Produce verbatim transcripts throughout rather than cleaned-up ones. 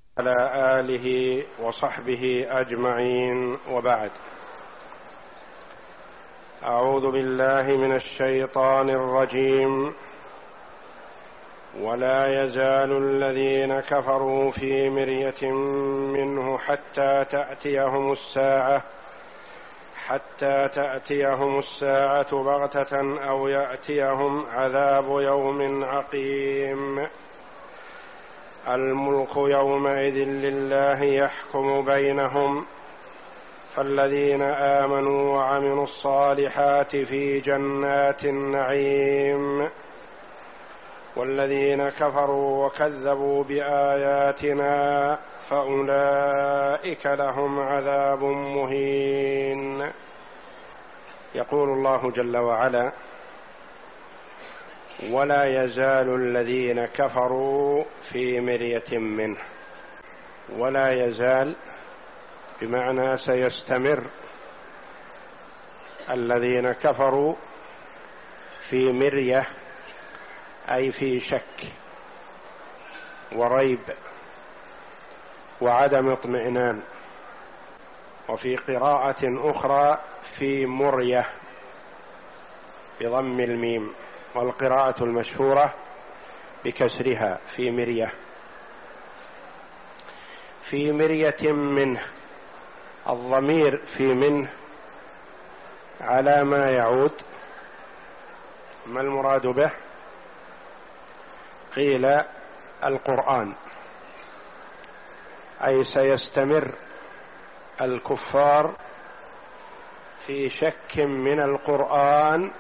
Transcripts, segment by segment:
على آله وصحبه أجمعين، وبعد. أعوذ بالله من الشيطان الرجيم. ولا يزال الذين كفروا في مرية منه حتى تأتيهم الساعة حتى تأتيهم الساعة بغتة أو يأتيهم عذاب يوم عقيم. الملك يومئذ لله يحكم بينهم، فالذين آمنوا وعملوا الصالحات في جنات النعيم، والذين كفروا وكذبوا بآياتنا فأولئك لهم عذاب مهين. يقول الله جل وعلا: ولا يزال الذين كفروا في مرية منه. ولا يزال بمعنى سيستمر الذين كفروا في مرية، أي في شك وريب وعدم اطمئنان. وفي قراءة أخرى في مرية بضم الميم، والقراءة المشهورة بكسرها في مرية. في مرية منه، الضمير في منه على ما يعود؟ ما المراد به؟ قيل القرآن، أي سيستمر الكفار في شك من القرآن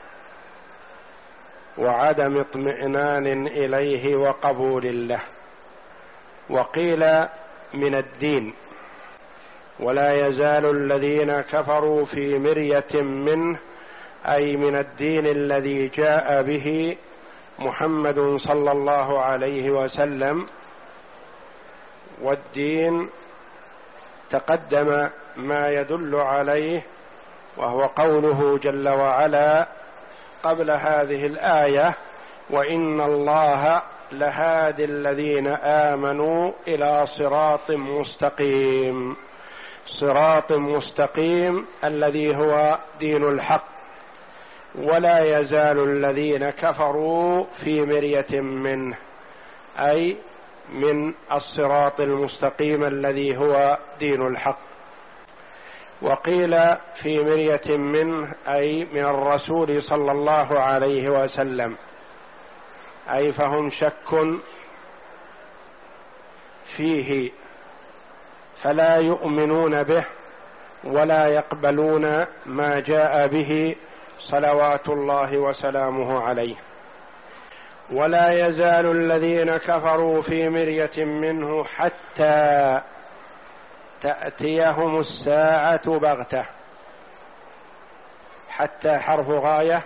وعدم اطمئنان إليه وقبول له. وقيل من الدين: ولا يزال الذين كفروا في مرية منه، أي من الدين الذي جاء به محمد صلى الله عليه وسلم. والدين تقدم ما يدل عليه، وهو قوله جل وعلا قبل هذه الآية: وإن الله لهادي الذين آمنوا إلى صراط مستقيم. صراط مستقيم الذي هو دين الحق. ولا يزال الذين كفروا في مرية منه، أي من الصراط المستقيم الذي هو دين الحق. وقيل في مرية منه، أي من الرسول صلى الله عليه وسلم، أي فهم شك فيه فلا يؤمنون به ولا يقبلون ما جاء به صلوات الله وسلامه عليه. ولا يزال الذين كفروا في مرية منه حتى تأتيهم الساعة بغتة. حتى حرف غاية،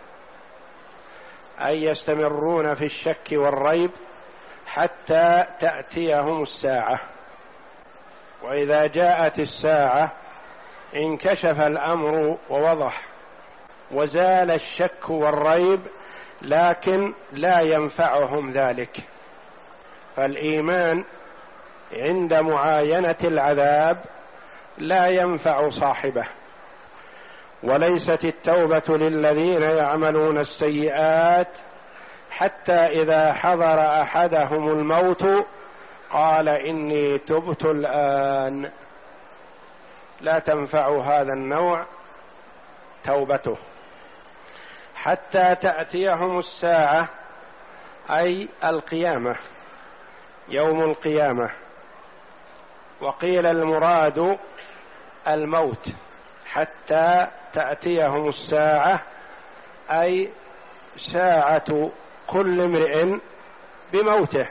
أي يستمرون في الشك والريب حتى تأتيهم الساعة. وإذا جاءت الساعة انكشف الأمر ووضح وزال الشك والريب، لكن لا ينفعهم ذلك. فالإيمان عند معاينة العذاب لا ينفع صاحبه. وليست التوبة للذين يعملون السيئات حتى إذا حضر أحدهم الموت قال إني تبت الآن. لا تنفع هذا النوع توبته. حتى تأتيهم الساعة، أي القيامة، يوم القيامة. وقيل المراد الموت. حتى تأتيهم الساعة، أي ساعة كل امرئ بموته،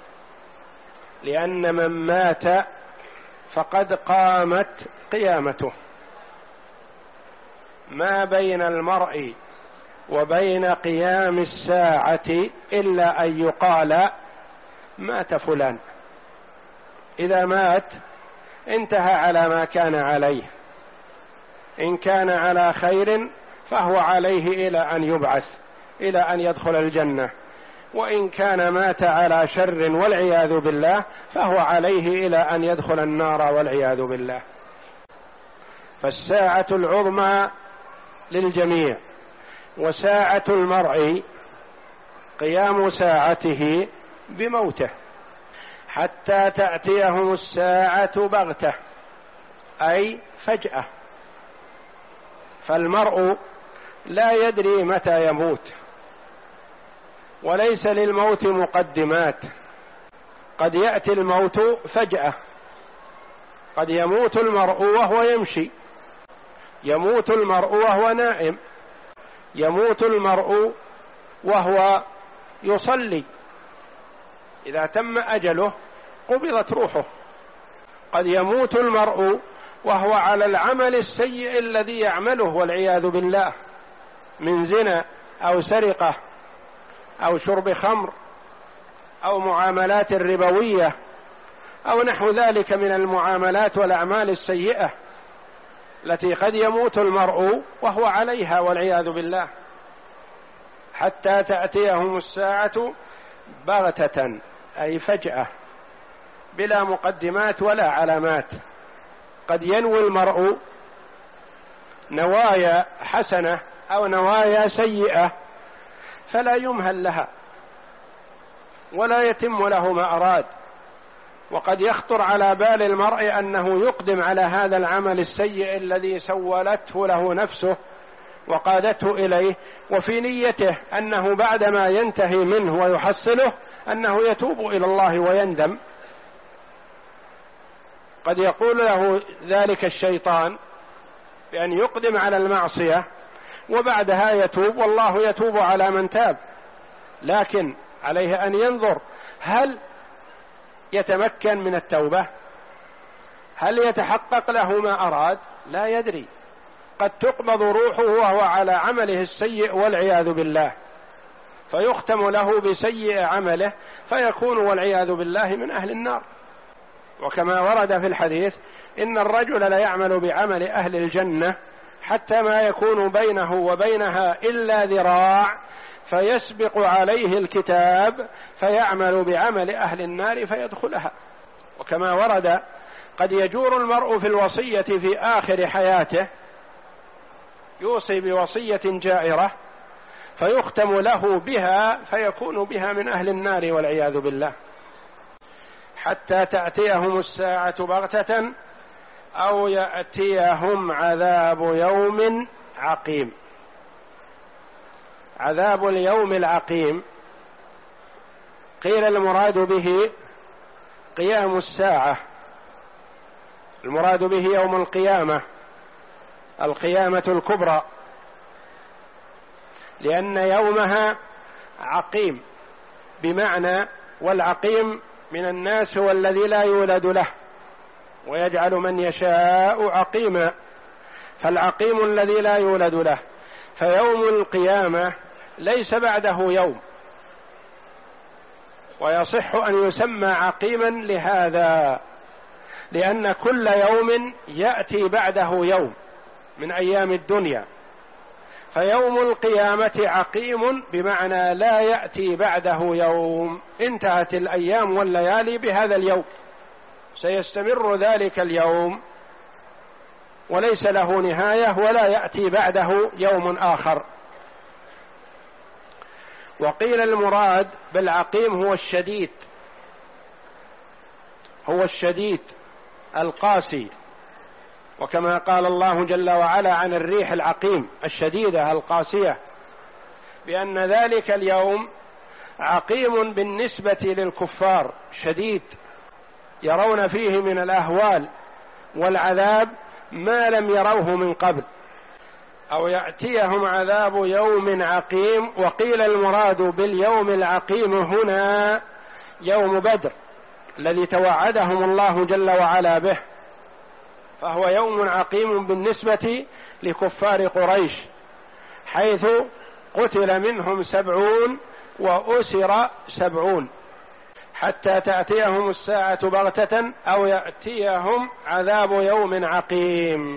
لأن من مات فقد قامت قيامته. ما بين المرء وبين قيام الساعة إلا أن يقال مات فلان. إذا مات انتهى على ما كان عليه. إن كان على خير فهو عليه إلى أن يبعث، إلى أن يدخل الجنة. وإن كان مات على شر والعياذ بالله فهو عليه إلى أن يدخل النار والعياذ بالله. فالساعة العظمى للجميع، وساعة المرء قيام ساعته بموته حتى تأتيهم الساعة بغتة أي فجأة. فالمرء لا يدري متى يموت، وليس للموت مقدمات، قد يأتي الموت فجأة، قد يموت المرء وهو يمشي، يموت المرء وهو نائم، يموت المرء وهو يصلي، إذا تم أجله قبضت روحه. قد يموت المرء وهو على العمل السيء الذي يعمله والعياذ بالله من زنا أو سرقة أو شرب خمر أو معاملات ربوية أو نحو ذلك من المعاملات والأعمال السيئة التي قد يموت المرء وهو عليها والعياذ بالله. حتى تأتيهم الساعة بغتة أي فجأة بلا مقدمات ولا علامات. قد ينوي المرء نوايا حسنة أو نوايا سيئة فلا يمهل لها ولا يتم له ما أراد، وقد يخطر على بال المرء أنه يقدم على هذا العمل السيء الذي سولته له نفسه وقادته إليه، وفي نيته أنه بعدما ينتهي منه ويحصله أنه يتوب إلى الله ويندم. قد يقول له ذلك الشيطان بأن يقدم على المعصية وبعدها يتوب، والله يتوب على من تاب، لكن عليه أن ينظر هل يتمكن من التوبة، هل يتحقق له ما أراد، لا يدري. قد تقبض روحه وهو على عمله السيء والعياذ بالله، فيختم له بسيء عمله فيكون والعياذ بالله من أهل النار. وكما ورد في الحديث إن الرجل لا يعمل بعمل أهل الجنة حتى ما يكون بينه وبينها إلا ذراع فيسبق عليه الكتاب فيعمل بعمل أهل النار فيدخلها. وكما ورد قد يجور المرء في الوصية في آخر حياته، يوصي بوصية جائرة فيختم له بها فيكون بها من أهل النار والعياذ بالله. حتى تأتيهم الساعة بغتة أو يأتيهم عذاب يوم عقيم. عذاب اليوم العقيم قيل المراد به قيام الساعة، المراد به يوم القيامة، القيامة الكبرى، لأن يومها عقيم، بمعنى والعقيم من الناس هو الذي لا يولد له ويجعل من يشاء عقيما، فالعقيم الذي لا يولد له. فيوم القيامة ليس بعده يوم، ويصح أن يسمى عقيما لهذا، لأن كل يوم يأتي بعده يوم من أيام الدنيا، فيوم القيامة عقيم بمعنى لا يأتي بعده يوم، انتهت الأيام والليالي بهذا اليوم، سيستمر ذلك اليوم وليس له نهاية ولا يأتي بعده يوم آخر. وقيل المراد بالعقيم هو الشديد، هو الشديد القاسي، وكما قال الله جل وعلا عن الريح العقيم الشديدة القاسية، بأن ذلك اليوم عقيم بالنسبة للكفار شديد، يرون فيه من الأهوال والعذاب ما لم يروه من قبل. أو يأتيهم عذاب يوم عقيم. وقيل المراد باليوم العقيم هنا يوم بدر الذي توعدهم الله جل وعلا به، فهو يوم عقيم بالنسبة لكفار قريش، حيث قتل منهم سبعون وأسر سبعون. حتى تأتيهم الساعة بغتة أو يأتيهم عذاب يوم عقيم.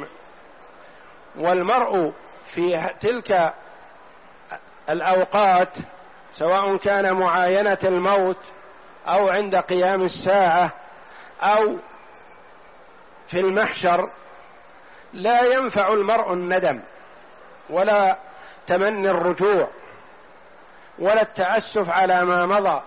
والمرء في تلك الأوقات سواء كان معاينة الموت أو عند قيام الساعة أو في المحشر، لا ينفع المرء الندم ولا تمني الرجوع ولا التأسف على ما مضى،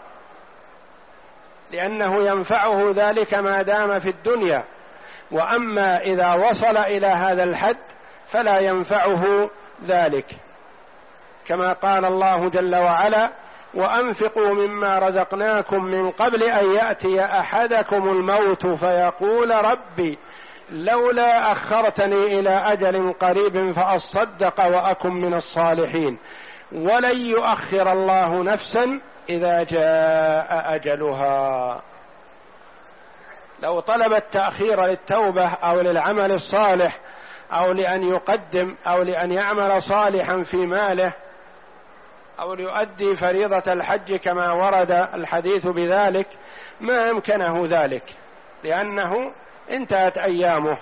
لأنه ينفعه ذلك ما دام في الدنيا، وأما إذا وصل إلى هذا الحد فلا ينفعه ذلك، كما قال الله جل وعلا: وأنفقوا مما رزقناكم من قبل أن يأتي أحدكم الموت فيقول ربي لولا أخرتني إلى أجل قريب فأصدق وأكن من الصالحين ولن يؤخر الله نفسا إذا جاء أجلها. لو طلب التأخير للتوبة أو للعمل الصالح أو لأن يقدم أو لأن يعمل صالحا في ماله أو ليؤدي فريضة الحج كما ورد الحديث بذلك، ما أمكنه ذلك لأنه انتهت أيامه.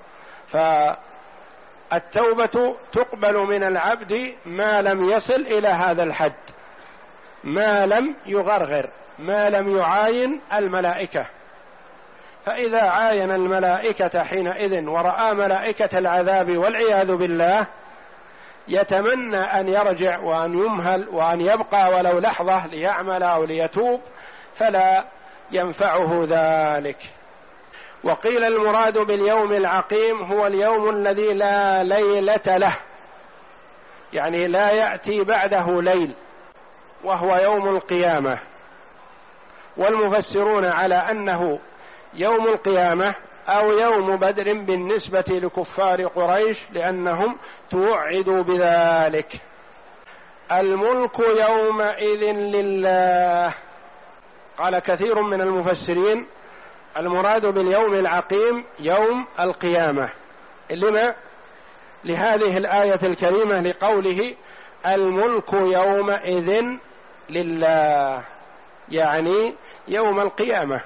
فالتوبة تقبل من العبد ما لم يصل إلى هذا الحد، ما لم يغرغر، ما لم يعاين الملائكة. فإذا عاين الملائكة حينئذ ورأى ملائكة العذاب والعياذ بالله يتمنى أن يرجع وأن يمهل وأن يبقى ولو لحظة ليعمل أو ليتوب، فلا ينفعه ذلك. وقيل المراد باليوم العقيم هو اليوم الذي لا ليلة له، يعني لا يأتي بعده ليل، وهو يوم القيامة. والمفسرون على أنه يوم القيامة أو يوم بدر بالنسبة لكفار قريش، لأنهم توعدوا بذلك. الملك يومئذ لله. قال كثير من المفسرين المراد باليوم العقيم يوم القيامة. لما؟ لهذه الآية الكريمة لقوله الملك يومئذ لله، يعني يوم القيامة.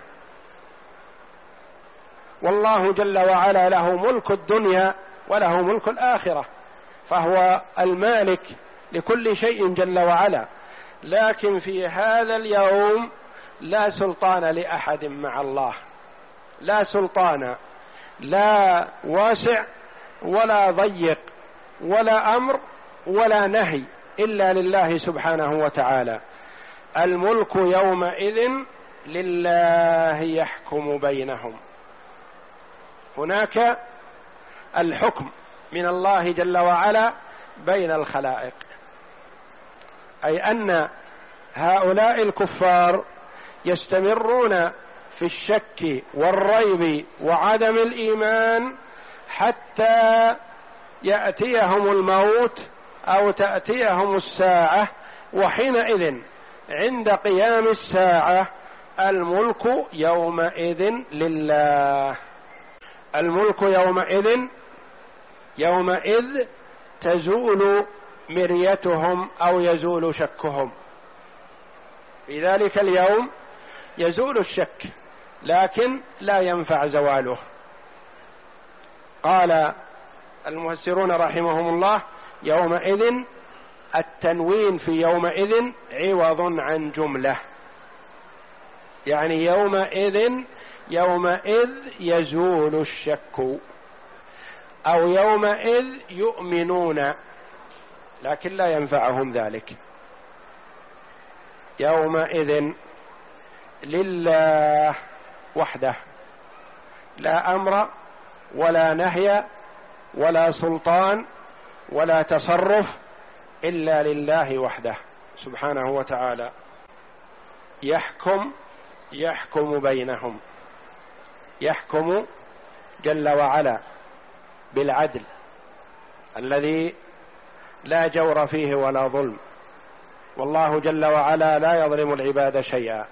والله جل وعلا له ملك الدنيا وله ملك الآخرة، فهو المالك لكل شيء جل وعلا، لكن في هذا اليوم لا سلطان لأحد مع الله، لا سلطان، لا واسع ولا ضيق ولا أمر ولا نهي إلا لله سبحانه وتعالى. الملك يومئذ لله يحكم بينهم. هناك الحكم من الله جل وعلا بين الخلائق، أي أن هؤلاء الكفار يستمرون في الشك والريب وعدم الإيمان حتى يأتيهم الموت أو تأتيهم الساعة، وحينئذ عند قيام الساعة الملك يومئذ لله. الملك يومئذ، يومئذ تزول مريتهم أو يزول شكهم. في ذلك اليوم يزول الشك لكن لا ينفع زواله. قال المفسرون رحمهم الله يومئذ، التنوين في يومئذ عوض عن جملة، يعني يومئذ يومئذ يزول الشك، أو يومئذ يؤمنون لكن لا ينفعهم ذلك. يومئذ لله وحده، لا أمر ولا نهي ولا سلطان ولا تصرف إلا لله وحده سبحانه وتعالى. يحكم يحكم بينهم، يحكم جل وعلا بالعدل الذي لا جور فيه ولا ظلم، والله جل وعلا لا يظلم العباد شيئا.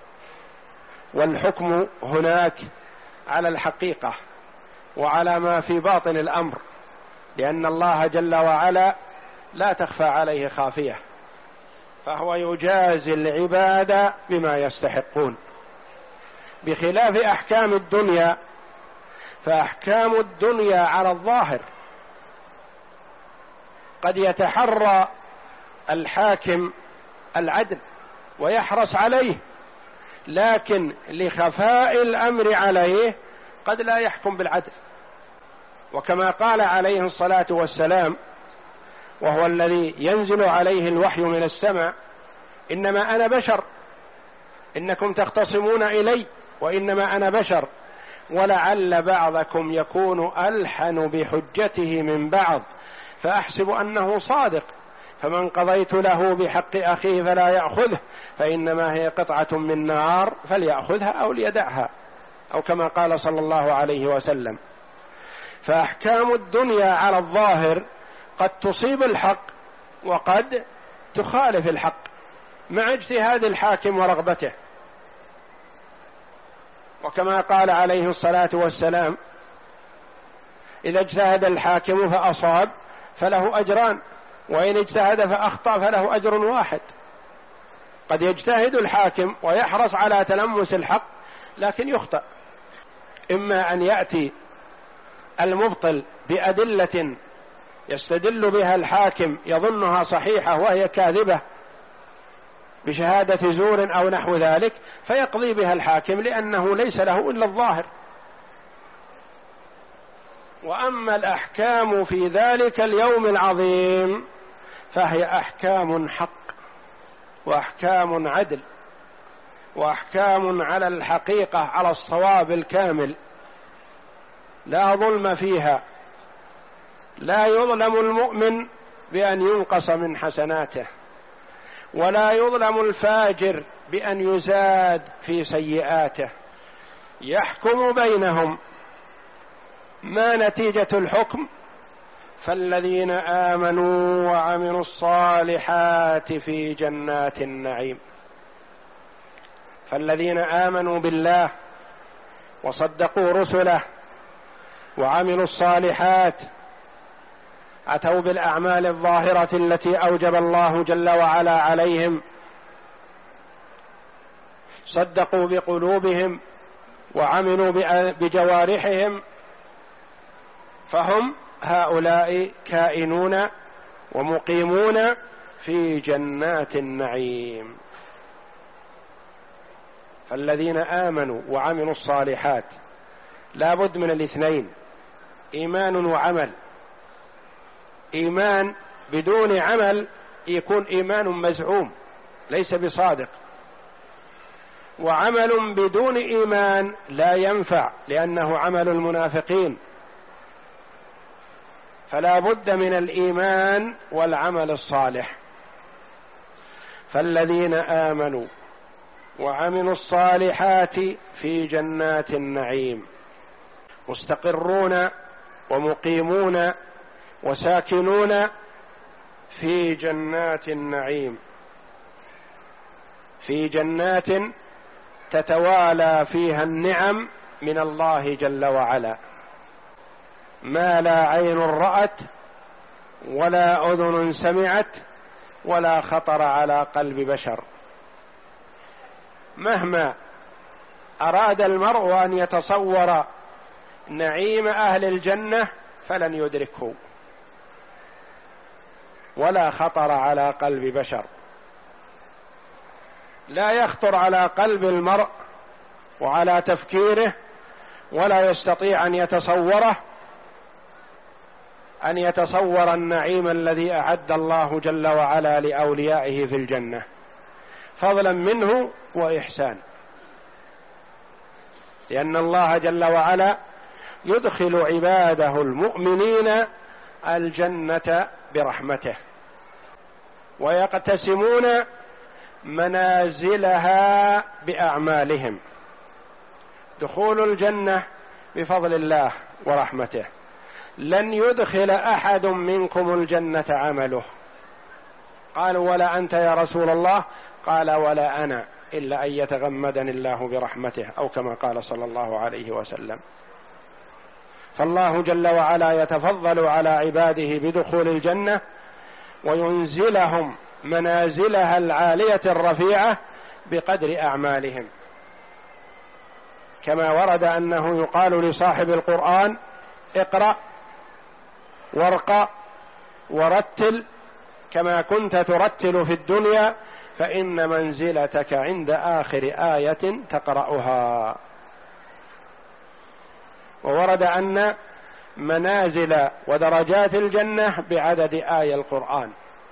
والحكم هناك على الحقيقة وعلى ما في باطن الأمر، لأن الله جل وعلا لا تخفى عليه خافية، فهو يجازي العباد بما يستحقون، بخلاف أحكام الدنيا، فأحكام الدنيا على الظاهر قد يتحرى الحاكم العدل ويحرص عليه، لكن لخفاء الأمر عليه قد لا يحكم بالعدل. وكما قال عليه الصلاة والسلام وهو الذي ينزل عليه الوحي من السماء: إنما أنا بشر، إنكم تختصمون إلي وإنما أنا بشر، ولعل بعضكم يكون ألحن بحجته من بعض فأحسب أنه صادق، فمن قضيت له بحق أخيه فلا يأخذه فإنما هي قطعة من نار فليأخذها أو ليدعها، أو كما قال صلى الله عليه وسلم. فأحكام الدنيا على الظاهر قد تصيب الحق وقد تخالف الحق مع اجتهاد الحاكم ورغبته. وكما قال عليه الصلاة والسلام: إذا اجتهد الحاكم فأصاب فله أجران، وإن اجتهد فأخطأ فله أجر واحد. قد يجتهد الحاكم ويحرص على تلمس الحق لكن يخطأ، إما أن يأتي المبطل بأدلة يستدل بها الحاكم يظنها صحيحة وهي كاذبة بشهادة زور أو نحو ذلك فيقضي بها الحاكم لأنه ليس له إلا الظاهر. وأما الأحكام في ذلك اليوم العظيم فهي أحكام حق وأحكام عدل وأحكام على الحقيقة على الصواب الكامل، لا ظلم فيها، لا يظلم المؤمن بأن ينقص من حسناته، ولا يظلم الفاجر بأن يزاد في سيئاته. يحكم بينهم. ما نتيجة الحكم؟ فالذين آمنوا وعملوا الصالحات في جنات النعيم. فالذين آمنوا بالله وصدقوا رسله وعملوا الصالحات، أتوا بالأعمال الظاهرة التي أوجب الله جل وعلا عليهم، صدقوا بقلوبهم وعملوا بجوارحهم، فهم هؤلاء كائنون ومقيمون في جنات النعيم. فالذين آمنوا وعملوا الصالحات لا بد من الاثنين، إيمان وعمل. إيمان بدون عمل يكون إيمان مزعوم ليس بصادق، وعمل بدون إيمان لا ينفع لأنه عمل المنافقين. فلا بد من الإيمان والعمل الصالح. فالذين آمنوا وعملوا الصالحات في جنات النعيم، مستقرون ومقيمون وساكنون في جنات النعيم، في جنات تتوالى فيها النعم من الله جل وعلا، ما لا عين رأت ولا أذن سمعت ولا خطر على قلب بشر. مهما أراد المرء أن يتصور نعيم أهل الجنة فلن يدركه، ولا خطر على قلب بشر. لا يخطر على قلب المرء وعلى تفكيره، ولا يستطيع أن يتصوره أن يتصور النعيم الذي أعد الله جل وعلا لأوليائه في الجنة، فضلا منه وإحسان، لأن الله جل وعلا يدخل عباده المؤمنين الجنة برحمته، ويقتسمون منازلها بأعمالهم. دخول الجنة بفضل الله ورحمته. لن يدخل أحد منكم الجنة عمله. قالوا: ولا أنت يا رسول الله؟ قال: ولا أنا، إلا أن يتغمدني الله برحمته، أو كما قال صلى الله عليه وسلم. فالله جل وعلا يتفضل على عباده بدخول الجنة وينزلهم منازلها العالية الرفيعة بقدر أعمالهم، كما ورد أنه يقال لصاحب القرآن: اقرأ وارقى ورتل كما كنت ترتل في الدنيا فإن منزلتك عند آخر آية تقرأها. وورد أن منازل ودرجات الجنة بعدد آية القرآن.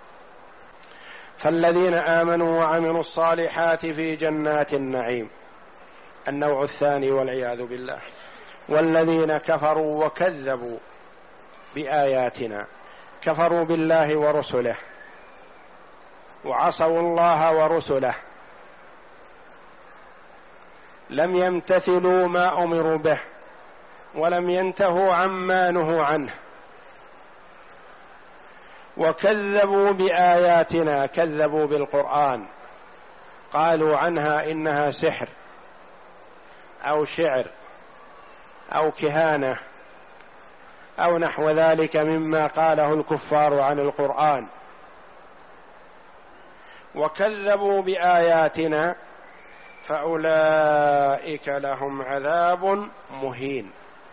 فالذين آمنوا وعملوا الصالحات في جنات النعيم، النوع الثاني والعياذ بالله. والذين كفروا وكذبوا بآياتنا، كفروا بالله ورسله وعصوا الله ورسله، لم يمتثلوا ما أمروا به ولم ينتهوا عما نهوا عنه، وكذبوا بآياتنا، كذبوا بالقرآن، قالوا عنها إنها سحر أو شعر أو كهانة أو نحو ذلك مما قاله الكفار عن القرآن. وكذبوا بآياتنا فأولئك لهم عذاب مهين.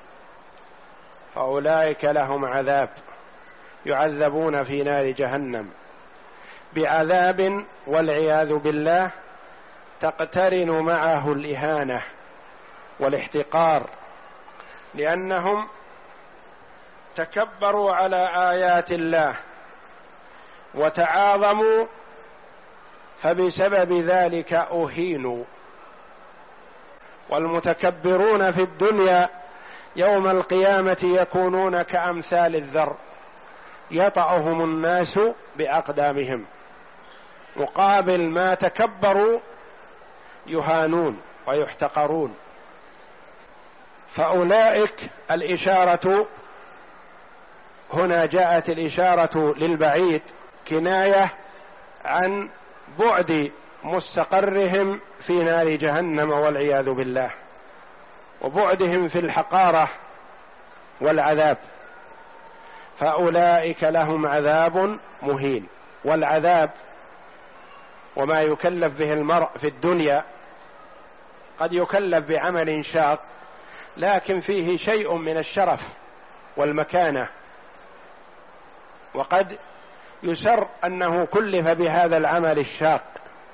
فأولئك لهم عذاب، يعذبون في نار جهنم بعذاب والعياذ بالله تقترن معه الإهانة والاحتقار، لأنهم تكبروا على آيات الله وتعاظموا، فبسبب ذلك أهينوا. والمتكبرون في الدنيا يوم القيامة يكونون كأمثال الذر يطأهم الناس بأقدامهم، مقابل ما تكبروا يهانون ويحتقرون. فأولئك الإشارة هنا جاءت الإشارة للبعيد كناية عن بعد مستقرهم في نار جهنم والعياذ بالله، وبعدهم في الحقارة والعذاب. فأولئك لهم عذاب مهين. والعذاب وما يكلف به المرء في الدنيا قد يكلف بعمل شاق، لكن فيه شيء من الشرف والمكانة، وقد يسر أنه كلف بهذا العمل الشاق.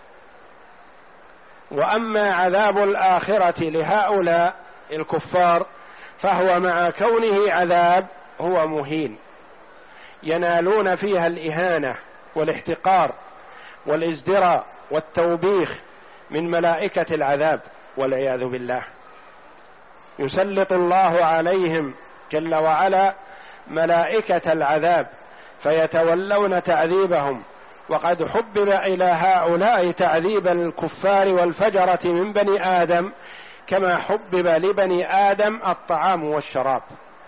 وأما عذاب الآخرة لهؤلاء الكفار فهو مع كونه عذاب هو مهين، ينالون فيها الإهانة والاحتقار والازدراء والتوبيخ من ملائكة العذاب والعياذ بالله. يسلط الله عليهم جل وعلا ملائكة العذاب فيتولون تعذيبهم. وقد حبب إلى هؤلاء تعذيب الكفار والفجرة من بني آدم كما حبب لبني آدم الطعام والشراب،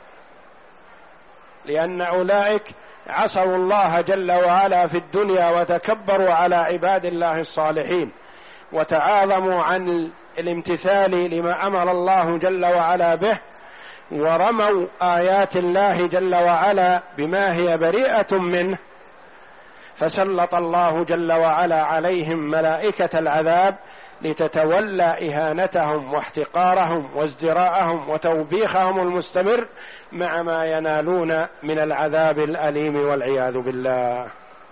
لأن أولئك عصوا الله جل وعلا في الدنيا وتكبروا على عباد الله الصالحين وتعاظموا عن الامتثال لما أمر الله جل وعلا به، ورموا آيات الله جل وعلا بما هي بريئة منه، فسلط الله جل وعلا عليهم ملائكة العذاب لتتولى إهانتهم واحتقارهم وازدراءهم وتوبيخهم المستمر مع ما ينالون من العذاب الأليم والعياذ بالله.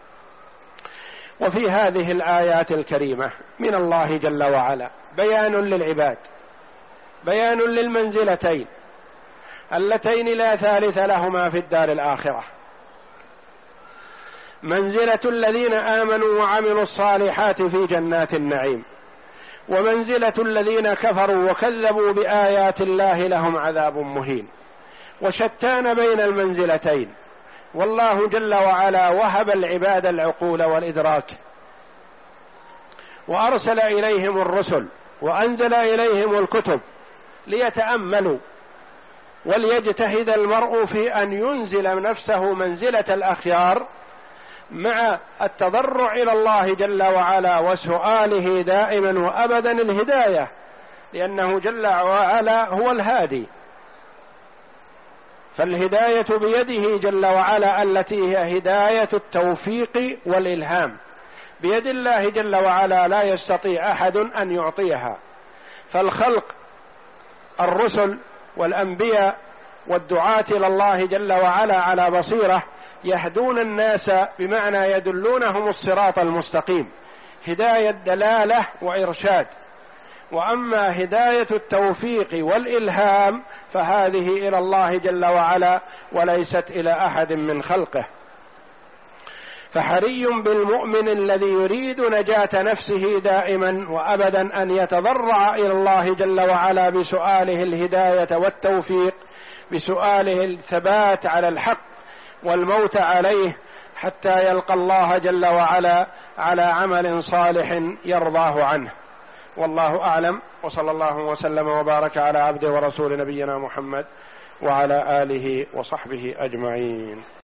وفي هذه الآيات الكريمة من الله جل وعلا بيان للعباد، بيان للمنزلتين اللتين لا ثالث لهما في الدار الآخرة: منزلة الذين آمنوا وعملوا الصالحات في جنات النعيم، ومنزلة الذين كفروا وكذبوا بآيات الله لهم عذاب مهين. وشتان بين المنزلتين، والله جل وعلا وهب العباد العقول والإدراك، وأرسل إليهم الرسل وأنزل إليهم الكتب ليتأملوا، وليجتهد المرء في أن ينزل نفسه منزلة الأخيار مع التضرع إلى الله جل وعلا وسؤاله دائما وأبدا الهداية، لأنه جل وعلا هو الهادي، فالهداية بيده جل وعلا التي هي هداية التوفيق والإلهام، بيد الله جل وعلا لا يستطيع أحد أن يعطيها. فالخلق الرسل والأنبياء والدعاة إلى الله جل وعلا على بصيرة يهدون الناس، بمعنى يدلونهم الصراط المستقيم، هداية دلالة وإرشاد، وأما هداية التوفيق والإلهام فهذه إلى الله جل وعلا وليست إلى أحد من خلقه. فحري بالمؤمن الذي يريد نجاة نفسه دائما وأبدا أن يتضرع إلى الله جل وعلا بسؤاله الهداية والتوفيق، بسؤاله الثبات على الحق والموت عليه، حتى يلقى الله جل وعلا على عمل صالح يرضاه عنه. والله أعلم، وصلى الله وسلم وبارك على عبده ورسول نبينا محمد وعلى آله وصحبه أجمعين.